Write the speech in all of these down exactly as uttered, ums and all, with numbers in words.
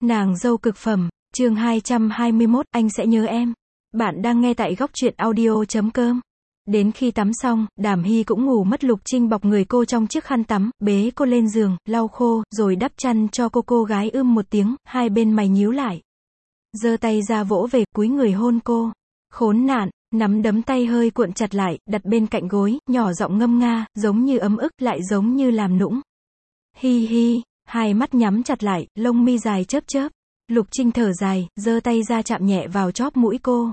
Nàng dâu cực phẩm, chương hai trăm hai mươi mốt, anh sẽ nhớ em. Bạn đang nghe tại góc truyện audio chấm com. Đến khi tắm xong, Đàm Hy cũng ngủ mất. Lục Trinh bọc người cô trong chiếc khăn tắm, bế cô lên giường, lau khô, rồi đắp chăn cho cô. Cô gái ưm một tiếng, hai bên mày nhíu lại. Giơ tay ra vỗ về, cúi người hôn cô. Khốn nạn, nắm đấm tay hơi cuộn chặt lại, đặt bên cạnh gối, nhỏ giọng ngâm nga, giống như ấm ức, lại giống như làm nũng. Hi hi. Hai mắt nhắm chặt lại, lông mi dài chớp chớp. Lục Trinh thở dài, giơ tay ra chạm nhẹ vào chóp mũi cô.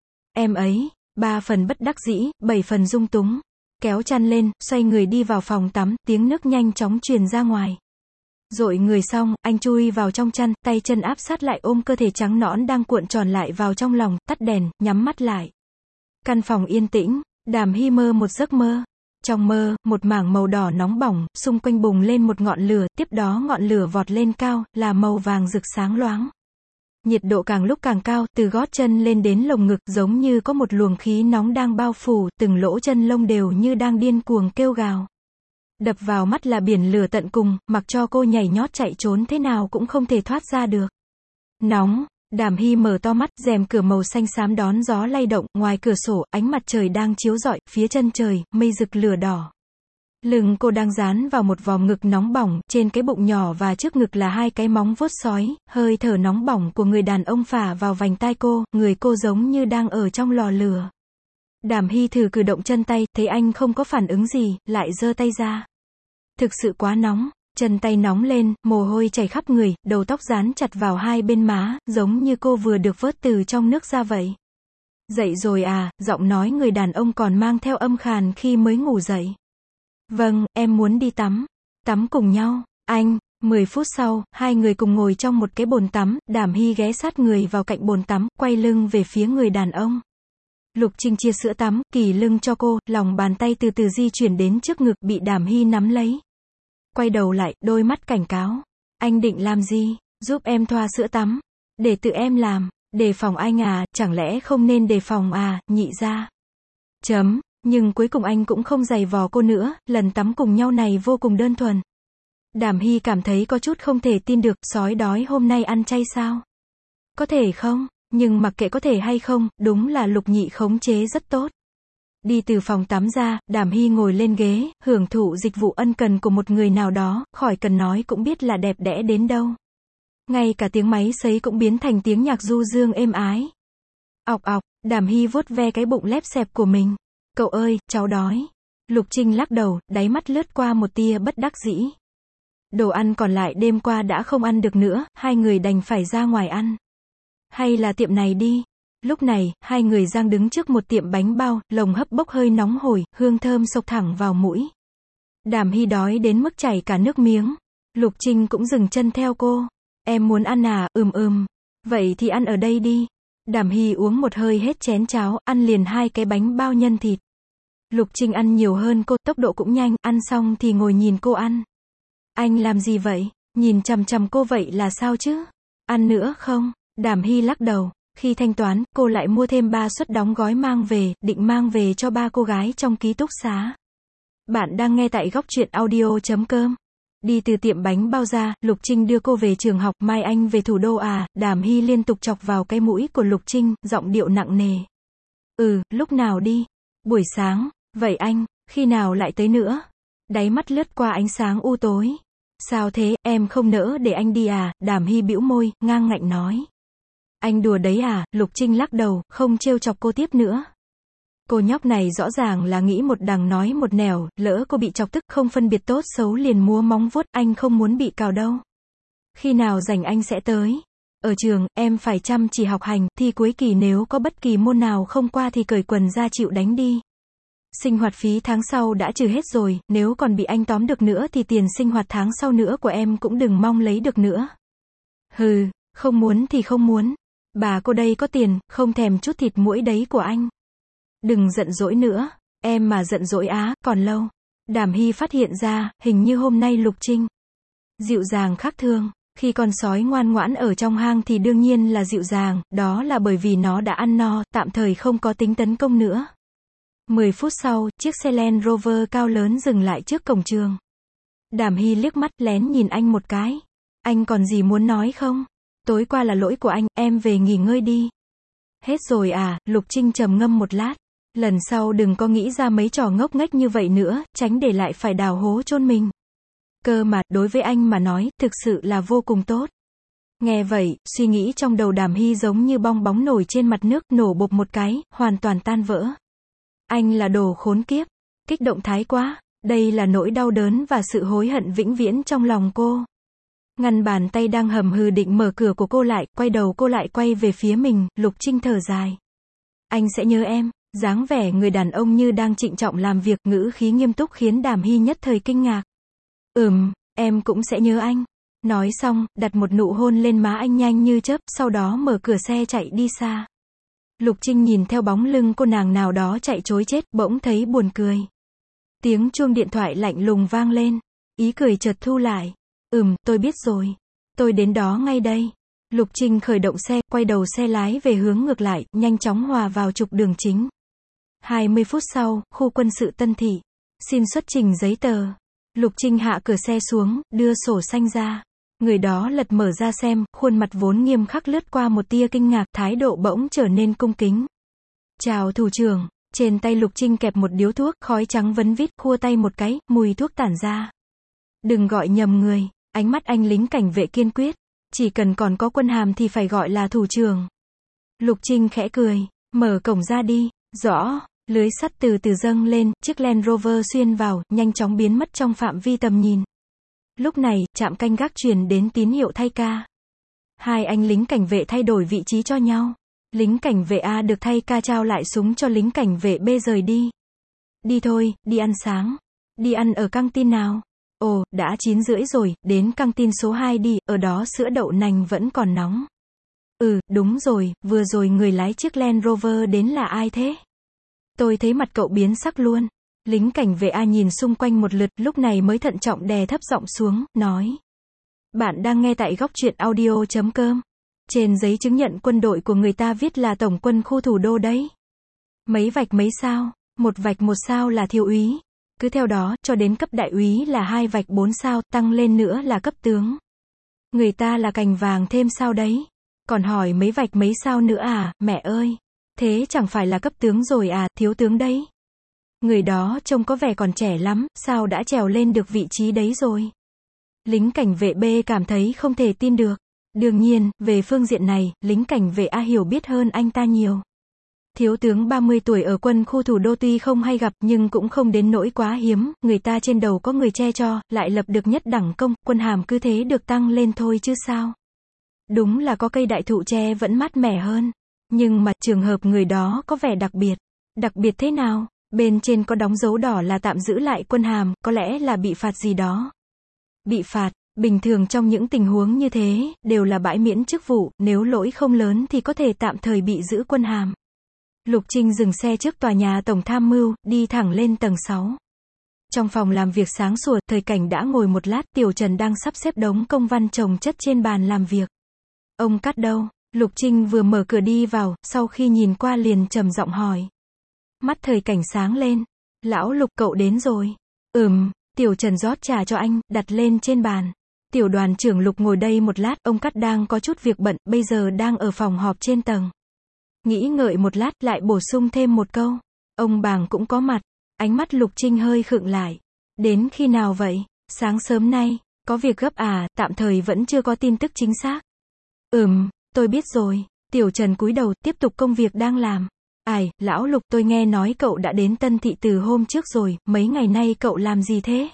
Em ấy, ba phần bất đắc dĩ, bảy phần dung túng. Kéo chăn lên, xoay người đi vào phòng tắm, tiếng nước nhanh chóng truyền ra ngoài. Dội người xong, anh chui vào trong chăn, tay chân áp sát lại ôm cơ thể trắng nõn đang cuộn tròn lại vào trong lòng, tắt đèn, nhắm mắt lại. Căn phòng yên tĩnh, Đàm Hy mơ một giấc mơ. Trong mơ, một mảng màu đỏ nóng bỏng, xung quanh bùng lên một ngọn lửa, tiếp đó ngọn lửa vọt lên cao, là màu vàng rực sáng loáng. Nhiệt độ càng lúc càng cao, từ gót chân lên đến lồng ngực, giống như có một luồng khí nóng đang bao phủ, từng lỗ chân lông đều như đang điên cuồng kêu gào. Đập vào mắt là biển lửa tận cùng, mặc cho cô nhảy nhót chạy trốn thế nào cũng không thể thoát ra được. Nóng. Đàm Hy mở to mắt, rèm cửa màu xanh xám đón gió lay động, ngoài cửa sổ, ánh mặt trời đang chiếu rọi, phía chân trời, mây rực lửa đỏ. Lưng cô đang dán vào một vòm ngực nóng bỏng, trên cái bụng nhỏ và trước ngực là hai cái móng vuốt sói, hơi thở nóng bỏng của người đàn ông phả vào vành tai cô, người cô giống như đang ở trong lò lửa. Đàm Hy thử cử động chân tay, thấy anh không có phản ứng gì, lại giơ tay ra. Thực sự quá nóng. Chân tay nóng lên, mồ hôi chảy khắp người, đầu tóc dán chặt vào hai bên má, giống như cô vừa được vớt từ trong nước ra vậy. Dậy rồi à, giọng nói người đàn ông còn mang theo âm khàn khi mới ngủ dậy. Vâng, em muốn đi tắm. Tắm cùng nhau. Anh. Mười phút sau, hai người cùng ngồi trong một cái bồn tắm, Đàm Hy ghé sát người vào cạnh bồn tắm, quay lưng về phía người đàn ông. Lục Trinh chia sữa tắm, kì lưng cho cô, lòng bàn tay từ từ di chuyển đến trước ngực, bị Đàm Hy nắm lấy. Quay đầu lại, đôi mắt cảnh cáo. Anh định làm gì? Giúp em thoa sữa tắm. Để tự em làm. Đề phòng anh à, chẳng lẽ không nên đề phòng à, nhị ra. Chấm. Nhưng cuối cùng anh cũng không giày vò cô nữa, lần tắm cùng nhau này vô cùng đơn thuần. Đàm Hy cảm thấy có chút không thể tin được, sói đói hôm nay ăn chay sao? Có thể không? Nhưng mặc kệ có thể hay không, đúng là Lục Nhị khống chế rất tốt. Đi từ phòng tắm ra, Đàm Hy ngồi lên ghế, hưởng thụ dịch vụ ân cần của một người nào đó, khỏi cần nói cũng biết là đẹp đẽ đến đâu. Ngay cả tiếng máy sấy cũng biến thành tiếng nhạc du dương êm ái. Ọc ọc, Đàm Hy vuốt ve cái bụng lép xẹp của mình. Cậu ơi, cháu đói. Lục Trinh lắc đầu, đáy mắt lướt qua một tia bất đắc dĩ. Đồ ăn còn lại đêm qua đã không ăn được nữa, hai người đành phải ra ngoài ăn. Hay là tiệm này đi. Lúc này, hai người đang đứng trước một tiệm bánh bao, lồng hấp bốc hơi nóng hổi, hương thơm xộc thẳng vào mũi. Đàm Hy đói đến mức chảy cả nước miếng. Lục Trinh cũng dừng chân theo cô. Em muốn ăn à, ừm ừm. Vậy thì ăn ở đây đi. Đàm Hy uống một hơi hết chén cháo, ăn liền hai cái bánh bao nhân thịt. Lục Trinh ăn nhiều hơn cô, tốc độ cũng nhanh, ăn xong thì ngồi nhìn cô ăn. Anh làm gì vậy? Nhìn chằm chằm cô vậy là sao chứ? Ăn nữa không? Đàm Hy lắc đầu. Khi thanh toán, cô lại mua thêm ba suất đóng gói mang về, định mang về cho ba cô gái trong ký túc xá. Bạn đang nghe tại góc truyện audio chấm com. Đi từ tiệm bánh bao ra, Lục Trinh đưa cô về trường học, mai anh về thủ đô à, Đàm Hy liên tục chọc vào cái mũi của Lục Trinh, giọng điệu nặng nề. Ừ, lúc nào đi? Buổi sáng, vậy anh, khi nào lại tới nữa? Đáy mắt lướt qua ánh sáng u tối. Sao thế, em không nỡ để anh đi à, Đàm Hy bĩu môi, ngang ngạnh nói. Anh đùa đấy à, Lục Trinh lắc đầu, không trêu chọc cô tiếp nữa. Cô nhóc này rõ ràng là nghĩ một đằng nói một nẻo, lỡ cô bị chọc tức không phân biệt tốt xấu liền múa móng vuốt, anh không muốn bị cào đâu. Khi nào rảnh anh sẽ tới. Ở trường, em phải chăm chỉ học hành, thi cuối kỳ nếu có bất kỳ môn nào không qua thì cởi quần ra chịu đánh đi. Sinh hoạt phí tháng sau đã trừ hết rồi, nếu còn bị anh tóm được nữa thì tiền sinh hoạt tháng sau nữa của em cũng đừng mong lấy được nữa. Hừ, không muốn thì không muốn. Bà cô đây có tiền, không thèm chút thịt muỗi đấy của anh. Đừng giận dỗi nữa, em mà giận dỗi á, còn lâu. Đàm Hy phát hiện ra, hình như hôm nay Lục Trinh dịu dàng khác thường. Khi con sói ngoan ngoãn ở trong hang thì đương nhiên là dịu dàng, đó là bởi vì nó đã ăn no, tạm thời không có tính tấn công nữa. Mười phút sau, chiếc xe Land Rover cao lớn dừng lại trước cổng trường. Đàm Hy liếc mắt, lén nhìn anh một cái. Anh còn gì muốn nói không? Tối qua là lỗi của anh, em về nghỉ ngơi đi. Hết rồi à, Lục Trinh trầm ngâm một lát. Lần sau đừng có nghĩ ra mấy trò ngốc nghếch như vậy nữa, tránh để lại phải đào hố chôn mình. Cơ mà, đối với anh mà nói, thực sự là vô cùng tốt. Nghe vậy, suy nghĩ trong đầu Đàm Hy giống như bong bóng nổi trên mặt nước, nổ bộp một cái, hoàn toàn tan vỡ. Anh là đồ khốn kiếp. Kích động thái quá. Đây là nỗi đau đớn và sự hối hận vĩnh viễn trong lòng cô. Ngăn bàn tay đang hầm hừ định mở cửa của cô lại, quay đầu cô lại quay về phía mình, Lục Trinh thở dài. Anh sẽ nhớ em. Dáng vẻ người đàn ông như đang trịnh trọng làm việc, ngữ khí nghiêm túc khiến Đàm Hy nhất thời kinh ngạc. Ừm, em cũng sẽ nhớ anh. Nói xong, đặt một nụ hôn lên má anh nhanh như chớp, sau đó mở cửa xe chạy đi xa. Lục Trinh nhìn theo bóng lưng cô nàng nào đó chạy trối chết, bỗng thấy buồn cười. Tiếng chuông điện thoại lạnh lùng vang lên. Ý cười chợt thu lại. Ừm, tôi biết rồi. Tôi đến đó ngay đây. Lục Trinh khởi động xe, quay đầu xe lái về hướng ngược lại, nhanh chóng hòa vào trục đường chính. hai mươi phút sau, khu quân sự Tân Thị. Xin xuất trình giấy tờ. Lục Trinh hạ cửa xe xuống, đưa sổ xanh ra. Người đó lật mở ra xem, khuôn mặt vốn nghiêm khắc lướt qua một tia kinh ngạc, thái độ bỗng trở nên cung kính. Chào thủ trưởng. Trên tay Lục Trinh kẹp một điếu thuốc, khói trắng vấn vít, khua tay một cái, mùi thuốc tản ra. Đừng gọi nhầm người. Ánh mắt anh lính cảnh vệ kiên quyết. Chỉ cần còn có quân hàm thì phải gọi là thủ trưởng. Lục Trinh khẽ cười. Mở cổng ra đi. Rõ. Lưới sắt từ từ dâng lên, chiếc Land Rover xuyên vào, nhanh chóng biến mất trong phạm vi tầm nhìn. Lúc này, trạm canh gác truyền đến tín hiệu thay ca. Hai anh lính cảnh vệ thay đổi vị trí cho nhau. Lính cảnh vệ A được thay ca trao lại súng cho lính cảnh vệ B rời đi. Đi thôi, đi ăn sáng. Đi ăn ở căng tin nào? Ồ, đã chín rưỡi rồi, đến căng tin số hai đi, ở đó sữa đậu nành vẫn còn nóng. Ừ, đúng rồi, vừa rồi người lái chiếc Land Rover đến là ai thế? Tôi thấy mặt cậu biến sắc luôn. Lính cảnh vệ A nhìn xung quanh một lượt, lúc này mới thận trọng đè thấp giọng xuống, nói. Bạn đang nghe tại góc truyện audio chấm com. Trên giấy chứng nhận quân đội của người ta viết là tổng quân khu thủ đô đấy. Mấy vạch mấy sao? Một vạch một sao là thiếu úy. Cứ theo đó, cho đến cấp đại úy là hai vạch bốn sao, tăng lên nữa là cấp tướng. Người ta là cành vàng thêm sao đấy. Còn hỏi mấy vạch mấy sao nữa à, mẹ ơi. Thế chẳng phải là cấp tướng rồi à, thiếu tướng đấy. Người đó trông có vẻ còn trẻ lắm, sao đã trèo lên được vị trí đấy rồi. Lính cảnh vệ B cảm thấy không thể tin được. Đương nhiên, về phương diện này, lính cảnh vệ A hiểu biết hơn anh ta nhiều. Thiếu tướng ba mươi tuổi ở quân khu thủ đô tuy không hay gặp nhưng cũng không đến nỗi quá hiếm, người ta trên đầu có người che cho, lại lập được nhất đẳng công, quân hàm cứ thế được tăng lên thôi chứ sao. Đúng là có cây đại thụ che vẫn mát mẻ hơn. Nhưng mà, trường hợp người đó có vẻ đặc biệt. Đặc biệt thế nào? Bên trên có đóng dấu đỏ là tạm giữ lại quân hàm, có lẽ là bị phạt gì đó. Bị phạt, bình thường trong những tình huống như thế, đều là bãi miễn chức vụ, nếu lỗi không lớn thì có thể tạm thời bị giữ quân hàm. Lục Trinh dừng xe trước tòa nhà Tổng Tham mưu, đi thẳng lên tầng sáu. Trong phòng làm việc sáng sủa, Thời Cảnh đã ngồi một lát, Tiểu Trần đang sắp xếp đống công văn chồng chất trên bàn làm việc. Ông Cát đâu? Lục Trinh vừa mở cửa đi vào, sau khi nhìn qua liền trầm giọng hỏi. Mắt Thời Cảnh sáng lên. Lão Lục, cậu đến rồi. Ừm, Tiểu Trần rót trà cho anh, đặt lên trên bàn. Tiểu đoàn trưởng Lục ngồi đây một lát, ông Cát đang có chút việc bận, bây giờ đang ở phòng họp trên tầng. Nghĩ ngợi một lát, lại bổ sung thêm một câu. Ông Bàng cũng có mặt. Ánh mắt Lục Trinh hơi khựng lại. Đến khi nào vậy? Sáng sớm nay. Có việc gấp à, tạm thời vẫn chưa có tin tức chính xác. Ừm, tôi biết rồi. Tiểu Trần cúi đầu, tiếp tục công việc đang làm. Ai, lão Lục, tôi nghe nói cậu đã đến Tân Thị từ hôm trước rồi, mấy ngày nay cậu làm gì thế?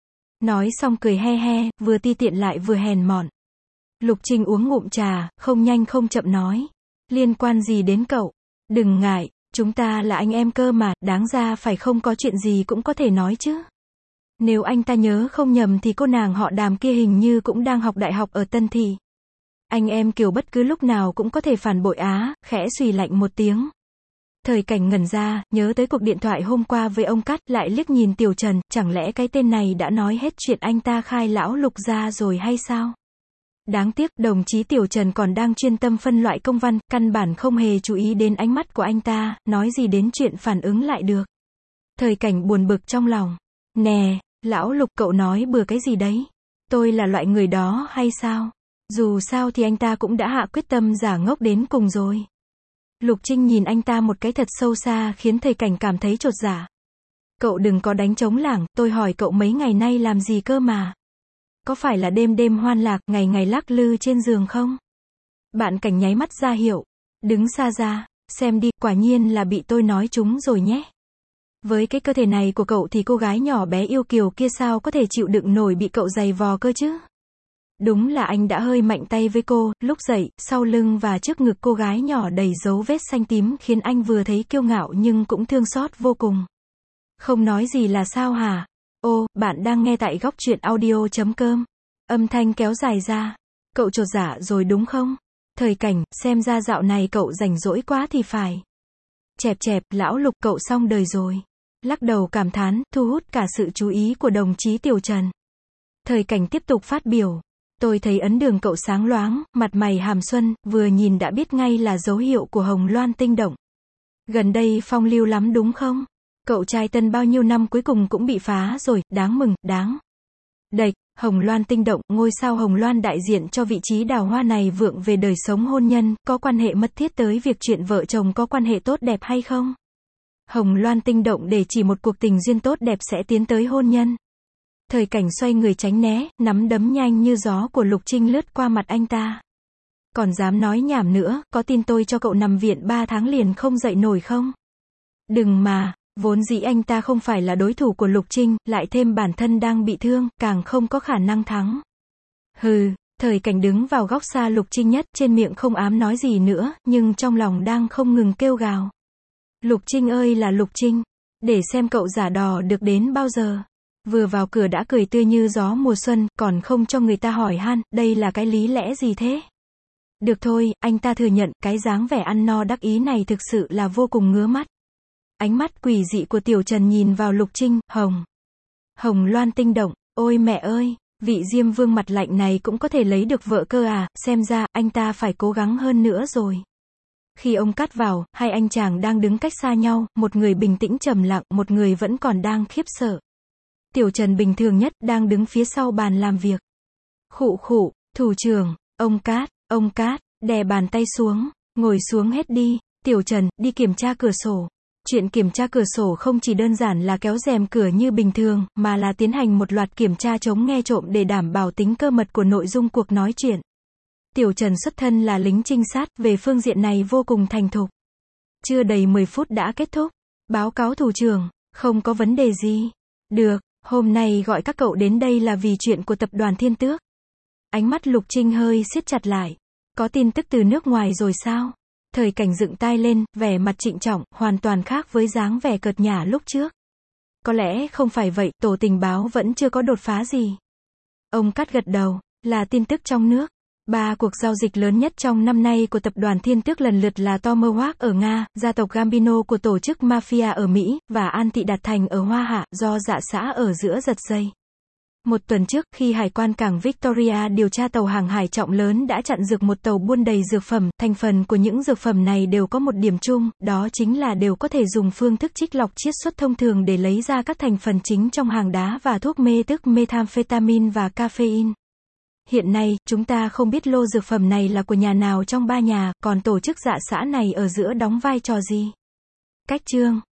Nói xong cười he he, vừa ti tiện lại vừa hèn mọn. Lục Trinh uống ngụm trà, không nhanh không chậm nói. Liên quan gì đến cậu? Đừng ngại, chúng ta là anh em cơ mà, đáng ra phải không có chuyện gì cũng có thể nói chứ. Nếu anh ta nhớ không nhầm thì cô nàng họ Đàm kia hình như cũng đang học đại học ở Tân Thị. Anh em kiểu bất cứ lúc nào cũng có thể phản bội á, khẽ xùy lạnh một tiếng. Thời Cảnh ngẩn ra, nhớ tới cuộc điện thoại hôm qua với ông Cát, lại liếc nhìn Tiểu Trần, chẳng lẽ cái tên này đã nói hết chuyện anh ta khai lão Lục ra rồi hay sao? Đáng tiếc, đồng chí Tiểu Trần còn đang chuyên tâm phân loại công văn, căn bản không hề chú ý đến ánh mắt của anh ta, nói gì đến chuyện phản ứng lại được. Thời Cảnh buồn bực trong lòng. Nè, lão Lục, cậu nói bừa cái gì đấy? Tôi là loại người đó hay sao? Dù sao thì anh ta cũng đã hạ quyết tâm giả ngốc đến cùng rồi. Lục Trinh nhìn anh ta một cái thật sâu xa khiến thầy Cảnh cảm thấy chột dạ. Cậu đừng có đánh trống lảng, tôi hỏi cậu mấy ngày nay làm gì cơ mà. Có phải là đêm đêm hoan lạc, ngày ngày lắc lư trên giường không? Bạn Cảnh nháy mắt ra hiệu. Đứng xa ra, xem đi, quả nhiên là bị tôi nói trúng rồi nhé. Với cái cơ thể này của cậu thì cô gái nhỏ bé yêu kiều kia sao có thể chịu đựng nổi bị cậu giày vò cơ chứ? Đúng là anh đã hơi mạnh tay với cô, lúc dậy, sau lưng và trước ngực cô gái nhỏ đầy dấu vết xanh tím khiến anh vừa thấy kiêu ngạo nhưng cũng thương xót vô cùng. Không nói gì là sao hả? Ô, bạn đang nghe tại góc truyện audio chấm com. Âm thanh kéo dài ra. Cậu chột dạ rồi đúng không? Thời Cảnh, xem ra dạo này cậu rảnh rỗi quá thì phải. Chẹp chẹp, lão Lục, cậu xong đời rồi. Lắc đầu cảm thán, thu hút cả sự chú ý của đồng chí Tiểu Trần. Thời Cảnh tiếp tục phát biểu. Tôi thấy ấn đường cậu sáng loáng, mặt mày hàm xuân, vừa nhìn đã biết ngay là dấu hiệu của hồng loan tinh động. Gần đây phong lưu lắm đúng không? Cậu trai tân bao nhiêu năm cuối cùng cũng bị phá rồi, đáng mừng, đáng. Đệch, hồng loan tinh động, ngôi sao hồng loan đại diện cho vị trí đào hoa này vượng về đời sống hôn nhân, có quan hệ mật thiết tới việc chuyện vợ chồng có quan hệ tốt đẹp hay không? Hồng loan tinh động để chỉ một cuộc tình duyên tốt đẹp sẽ tiến tới hôn nhân. Thời Cảnh xoay người tránh né, nắm đấm nhanh như gió của Lục Trinh lướt qua mặt anh ta. Còn dám nói nhảm nữa, có tin tôi cho cậu nằm viện ba tháng liền không dậy nổi không? Đừng mà, vốn dĩ anh ta không phải là đối thủ của Lục Trinh, lại thêm bản thân đang bị thương, càng không có khả năng thắng. Hừ, Thời Cảnh đứng vào góc xa Lục Trinh nhất, trên miệng không ám nói gì nữa, nhưng trong lòng đang không ngừng kêu gào. Lục Trinh ơi là Lục Trinh, để xem cậu giả đò được đến bao giờ. Vừa vào cửa đã cười tươi như gió mùa xuân, còn không cho người ta hỏi han, đây là cái lý lẽ gì thế? Được thôi, anh ta thừa nhận, cái dáng vẻ ăn no đắc ý này thực sự là vô cùng ngứa mắt. Ánh mắt quỷ dị của Tiểu Trần nhìn vào Lục Trinh, hồng. Hồng loan tinh động, ôi mẹ ơi, vị Diêm Vương mặt lạnh này cũng có thể lấy được vợ cơ à, xem ra, anh ta phải cố gắng hơn nữa rồi. Khi ông cắt vào, hai anh chàng đang đứng cách xa nhau, một người bình tĩnh trầm lặng, một người vẫn còn đang khiếp sợ. Tiểu Trần bình thường nhất, đang đứng phía sau bàn làm việc. Khụ khụ, thủ trưởng, ông Cát, ông Cát, đè bàn tay xuống, ngồi xuống hết đi, Tiểu Trần, đi kiểm tra cửa sổ. Chuyện kiểm tra cửa sổ không chỉ đơn giản là kéo rèm cửa như bình thường, mà là tiến hành một loạt kiểm tra chống nghe trộm để đảm bảo tính cơ mật của nội dung cuộc nói chuyện. Tiểu Trần xuất thân là lính trinh sát, về phương diện này vô cùng thành thục. Chưa đầy mười phút đã kết thúc. Báo cáo thủ trưởng, không có vấn đề gì. Được, hôm nay gọi các cậu đến đây là vì chuyện của tập đoàn Thiên Tước. Ánh mắt Lục Trinh hơi siết chặt lại. Có tin tức từ nước ngoài rồi sao? Thời Cảnh dựng tai lên, vẻ mặt trịnh trọng, hoàn toàn khác với dáng vẻ cợt nhả lúc trước. Có lẽ không phải vậy, tổ tình báo vẫn chưa có đột phá gì. Ông Cát gật đầu, là tin tức trong nước. Ba cuộc giao dịch lớn nhất trong năm nay của tập đoàn Thiên Tước lần lượt là Tomahawk ở Nga, gia tộc Gambino của tổ chức Mafia ở Mỹ, và An Thị Đạt Thành ở Hoa Hạ, do dạ xã ở giữa giật dây. Một tuần trước, khi Hải quan cảng Victoria điều tra tàu hàng hải trọng lớn đã chặn dược một tàu buôn đầy dược phẩm, thành phần của những dược phẩm này đều có một điểm chung, đó chính là đều có thể dùng phương thức trích lọc chiết xuất thông thường để lấy ra các thành phần chính trong hàng đá và thuốc mê tức methamphetamine và caffeine. Hiện nay, chúng ta không biết lô dược phẩm này là của nhà nào trong ba nhà, còn tổ chức dạ xã này ở giữa đóng vai trò gì. Cách chương